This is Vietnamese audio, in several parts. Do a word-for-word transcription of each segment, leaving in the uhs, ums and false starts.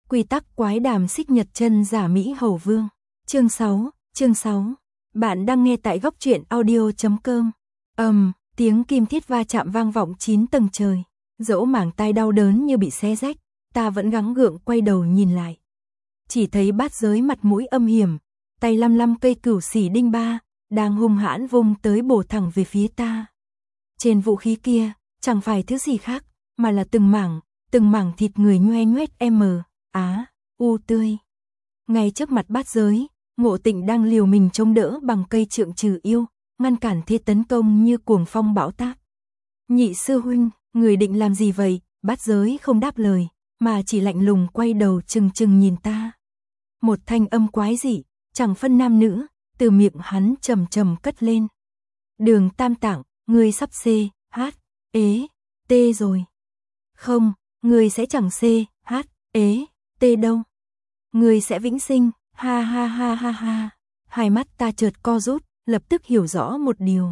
Quy tắc quái đàm xích nhật chân giả Mỹ Hầu Vương. Chương sáu, chương sáu. Bạn đang nghe tại góc truyện audio chấm com. Ầm, um, tiếng kim thiết va chạm vang vọng chín tầng trời. Dẫu mảng tai đau đớn như bị xé rách, ta vẫn gắng gượng quay đầu nhìn lại. Chỉ thấy Bát Giới mặt mũi âm hiểm, tay lăm lăm cây cửu xỉ đinh ba, đang hung hãn vung tới bổ thẳng về phía ta. Trên vũ khí kia, chẳng phải thứ gì khác, mà là từng mảng, từng mảng thịt người nhoe nhoét m, á, u tươi. Ngay trước mặt Bát Giới, Ngộ Tịnh đang liều mình chống đỡ bằng cây trượng trừ yêu, ngăn cản thế tấn công như cuồng phong bão táp. Nhị sư huynh, người định làm gì vậy? Bát Giới không đáp lời, mà chỉ lạnh lùng quay đầu chừng chừng nhìn ta. Một thanh âm quái dị, chẳng phân nam nữ, từ miệng hắn trầm trầm cất lên. Đường Tam Tạng, ngươi sắp C, H, ế, T rồi. Không, ngươi sẽ chẳng C, H, ế, T đâu. Ngươi sẽ vĩnh sinh, ha ha ha ha ha. Hai mắt ta chợt co rút, lập tức hiểu rõ một điều.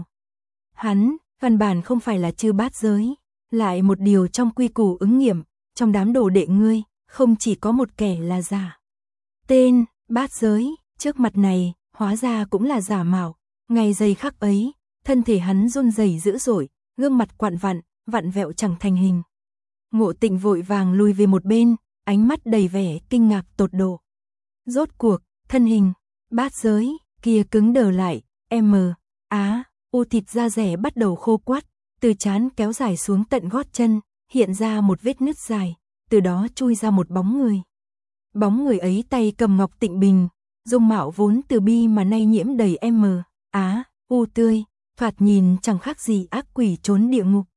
Hắn, căn bản không phải là chư Bát Giới, lại một điều trong quy củ ứng nghiệm, trong đám đồ đệ ngươi, không chỉ có một kẻ là giả. Tên, Bát Giới, trước mặt này, hóa ra cũng là giả mạo. Ngày giây khắc ấy, thân thể hắn run rẩy dữ dội, gương mặt quặn vặn, vặn vẹo chẳng thành hình. Ngộ Tịnh vội vàng lùi về một bên, ánh mắt đầy vẻ kinh ngạc tột độ. Rốt cuộc, thân hình, Bát Giới, kia cứng đờ lại, m, á, u thịt da rẻ bắt đầu khô quắt, từ trán kéo dài xuống tận gót chân, hiện ra một vết nứt dài, từ đó chui ra một bóng người. Bóng người ấy tay cầm ngọc tịnh bình, dung mạo vốn từ bi mà nay nhiễm đầy m, á, u tươi, thoạt nhìn chẳng khác gì ác quỷ trốn địa ngục.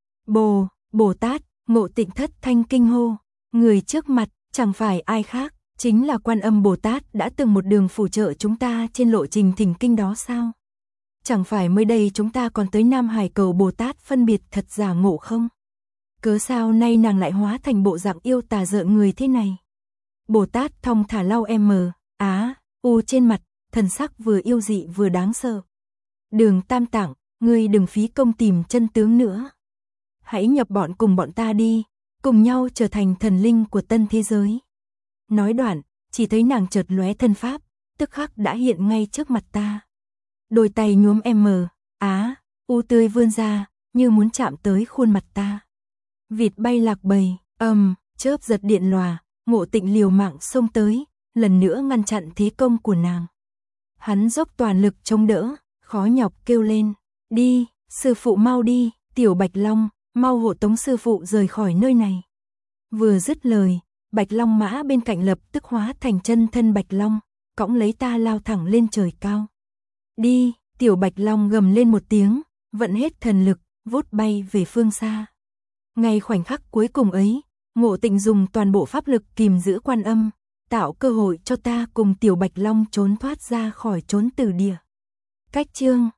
Bồ, Bồ Tát, Ngộ Tịnh thất thanh kinh hô, người trước mặt chẳng phải ai khác, chính là Quan Âm Bồ Tát đã từng một đường phù trợ chúng ta trên lộ trình thỉnh kinh đó sao? Chẳng phải mới đây chúng ta còn tới Nam Hải cầu Bồ Tát phân biệt thật giả ngộ không? Cớ sao nay nàng lại hóa thành bộ dạng yêu tà rợn người thế này? Bồ Tát thong thả lau m, á, u trên mặt, thần sắc vừa yêu dị vừa đáng sợ. Đường Tam Tạng, ngươi đừng phí công tìm chân tướng nữa. Hãy nhập bọn cùng bọn ta đi, cùng nhau trở thành thần linh của tân thế giới. Nói đoạn, chỉ thấy nàng chợt lóe thân pháp, tức khắc đã hiện ngay trước mặt ta. Đôi tay nhuốm m, á, u tươi vươn ra, như muốn chạm tới khuôn mặt ta. Vịt bay lạc bầy, ầm, um, chớp giật điện lòa, Ngộ Tịnh liều mạng xông tới, lần nữa ngăn chặn thế công của nàng. Hắn dốc toàn lực chống đỡ, khó nhọc kêu lên, đi, sư phụ mau đi, Tiểu Bạch Long, mau hộ tống sư phụ rời khỏi nơi này. Vừa dứt lời, Bạch Long mã bên cạnh lập tức hóa thành chân thân Bạch Long, cõng lấy ta lao thẳng lên trời cao. Đi, Tiểu Bạch Long gầm lên một tiếng, vận hết thần lực, vút bay về phương xa. Ngay khoảnh khắc cuối cùng ấy, Ngộ Tịnh dùng toàn bộ pháp lực kìm giữ Quan Âm, tạo cơ hội cho ta cùng Tiểu Bạch Long trốn thoát ra khỏi chốn tử địa. Cách chương